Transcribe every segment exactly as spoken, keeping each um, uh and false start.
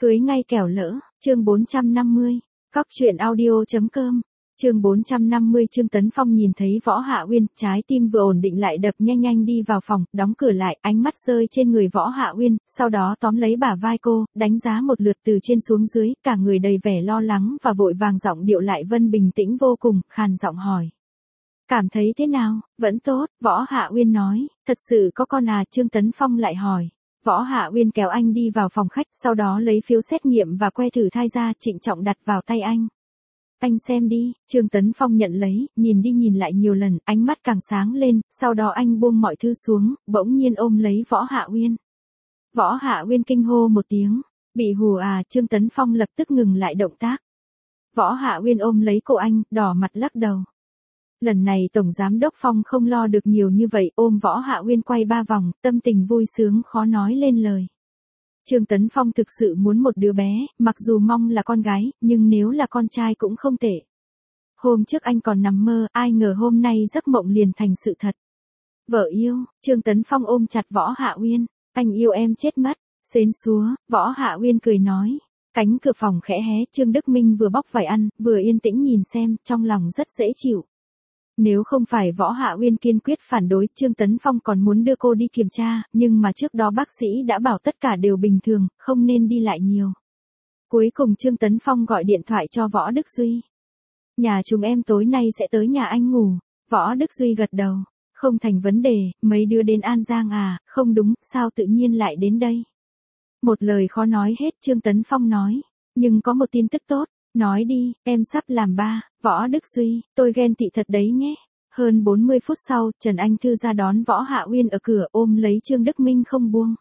Cưới ngay kẻo lỡ, chương bốn trăm năm mươi, cóc truyện audio.com, chương bốn trăm năm mươi. Trương Tấn Phong nhìn thấy Võ Hạ Uyên, trái tim vừa ổn định lại đập nhanh nhanh đi vào phòng, đóng cửa lại, ánh mắt rơi trên người Võ Hạ Uyên, sau đó tóm lấy bả vai cô, đánh giá một lượt từ trên xuống dưới, cả người đầy vẻ lo lắng và vội vàng, giọng điệu lại vân bình tĩnh vô cùng, khàn giọng hỏi. Cảm thấy thế nào? Vẫn tốt, Võ Hạ Uyên nói. Thật sự có con à? Trương Tấn Phong lại hỏi. Võ Hạ Uyên kéo anh đi vào phòng khách, sau đó lấy phiếu xét nghiệm và que thử thai ra, trịnh trọng đặt vào tay anh. Anh xem đi. Trương Tấn Phong nhận lấy, nhìn đi nhìn lại nhiều lần, ánh mắt càng sáng lên, sau đó anh buông mọi thứ xuống, bỗng nhiên ôm lấy Võ Hạ Uyên. Võ Hạ Uyên kinh hô một tiếng. Bị hù à? Trương Tấn Phong lập tức ngừng lại động tác. Võ Hạ Uyên ôm lấy cô anh, đỏ mặt lắc đầu. Lần này Tổng Giám Đốc Phong không lo được nhiều như vậy, ôm Võ Hạ Uyên quay ba vòng, tâm tình vui sướng khó nói lên lời. Trương Tấn Phong thực sự muốn một đứa bé, mặc dù mong là con gái, nhưng nếu là con trai cũng không tệ. Hôm trước anh còn nằm mơ, ai ngờ hôm nay giấc mộng liền thành sự thật. Vợ yêu, Trương Tấn Phong ôm chặt Võ Hạ Uyên, anh yêu em chết mất, xến xúa, Võ Hạ Uyên cười nói. Cánh cửa phòng khẽ hé, Trương Đức Minh vừa bóc vải ăn, vừa yên tĩnh nhìn xem, trong lòng rất dễ chịu. Nếu không phải Võ Hạ Uyên kiên quyết phản đối, Trương Tấn Phong còn muốn đưa cô đi kiểm tra, nhưng mà trước đó bác sĩ đã bảo tất cả đều bình thường, không nên đi lại nhiều. Cuối cùng Trương Tấn Phong gọi điện thoại cho Võ Đức Duy. Nhà chúng em tối nay sẽ tới nhà anh ngủ. Võ Đức Duy gật đầu. Không thành vấn đề, mấy đứa đến An Giang à? Không đúng, sao tự nhiên lại đến đây? Một lời khó nói hết, Trương Tấn Phong nói. Nhưng có một tin tức tốt. Nói đi, em sắp làm ba. Võ Đức Duy, tôi ghen tị thật đấy nhé. Hơn bốn mươi phút sau, Trần Anh Thư ra đón Võ Hạ Uyên ở cửa, ôm lấy Trương Đức Minh không buông.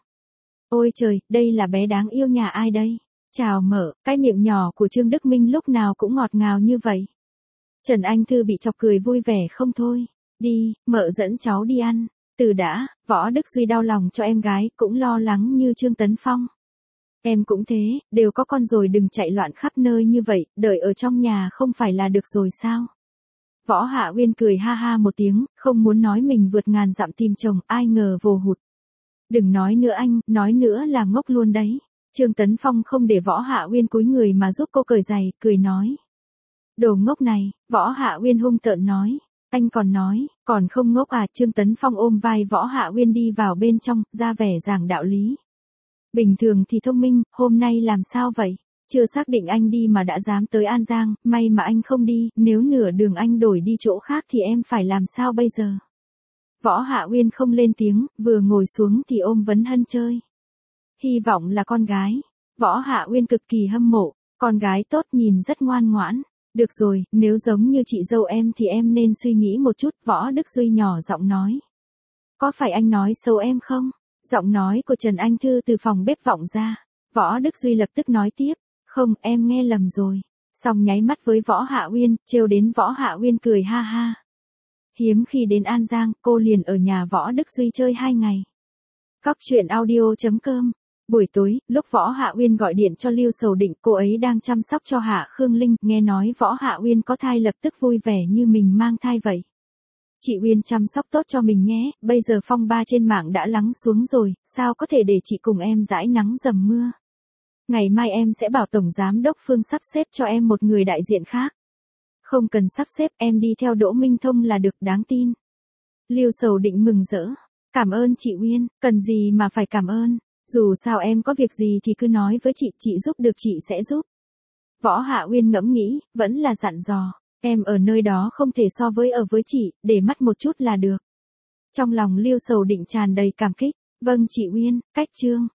Ôi trời, đây là bé đáng yêu nhà ai đây? Chào Mợ, cái miệng nhỏ của Trương Đức Minh lúc nào cũng ngọt ngào như vậy. Trần Anh Thư bị chọc cười vui vẻ không thôi. Đi, Mợ dẫn cháu đi ăn. Từ đã, Võ Đức Duy đau lòng cho em gái, cũng lo lắng như Trương Tấn Phong. Em cũng thế, đều có con rồi đừng chạy loạn khắp nơi như vậy, đợi ở trong nhà không phải là được rồi sao? Võ Hạ Uyên cười ha ha một tiếng, không muốn nói mình vượt ngàn dặm tìm chồng, ai ngờ vồ hụt. Đừng nói nữa anh, nói nữa là ngốc luôn đấy. Trương Tấn Phong không để Võ Hạ Uyên cúi người mà giúp cô cởi giày, cười nói. Đồ ngốc này, Võ Hạ Uyên hung tợn nói. Anh còn nói, còn không ngốc à? Trương Tấn Phong ôm vai Võ Hạ Uyên đi vào bên trong, ra vẻ giảng đạo lý. Bình thường thì thông minh, hôm nay làm sao vậy? Chưa xác định anh đi mà đã dám tới An Giang, may mà anh không đi, nếu nửa đường anh đổi đi chỗ khác thì em phải làm sao bây giờ? Võ Hạ Uyên không lên tiếng, vừa ngồi xuống thì ôm Vấn Hân chơi. Hy vọng là con gái. Võ Hạ Uyên cực kỳ hâm mộ, con gái tốt nhìn rất ngoan ngoãn. Được rồi, nếu giống như chị dâu em thì em nên suy nghĩ một chút, Võ Đức Duy nhỏ giọng nói. Có phải anh nói xấu em không? Giọng nói của Trần Anh Thư từ phòng bếp vọng ra. Võ Đức Duy lập tức nói tiếp. Không, em nghe lầm rồi. Xong nháy mắt với Võ Hạ Uyên, trêu đến Võ Hạ Uyên cười ha ha. Hiếm khi đến An Giang, cô liền ở nhà Võ Đức Duy chơi hai ngày. Cóc truyện audio.com. Buổi tối, lúc Võ Hạ Uyên gọi điện cho Lưu Sầu Định, cô ấy đang chăm sóc cho Hạ Khương Linh, nghe nói Võ Hạ Uyên có thai lập tức vui vẻ như mình mang thai vậy. Chị Uyên chăm sóc tốt cho mình nhé, bây giờ phong ba trên mạng đã lắng xuống rồi, sao có thể để chị cùng em dãi nắng dầm mưa. Ngày mai em sẽ bảo Tổng Giám Đốc Phương sắp xếp cho em một người đại diện khác. Không cần sắp xếp, em đi theo Đỗ Minh Thông là được, đáng tin. Lưu Sầu Định mừng rỡ. Cảm ơn chị Uyên, cần gì mà phải cảm ơn. Dù sao em có việc gì thì cứ nói với chị, chị giúp được chị sẽ giúp. Võ Hạ Uyên ngẫm nghĩ, vẫn là dặn dò. Em ở nơi đó không thể so với ở với chị, để mắt một chút là được. Trong lòng Lưu Sầu Định tràn đầy cảm kích. Vâng chị Uyên, cách chương.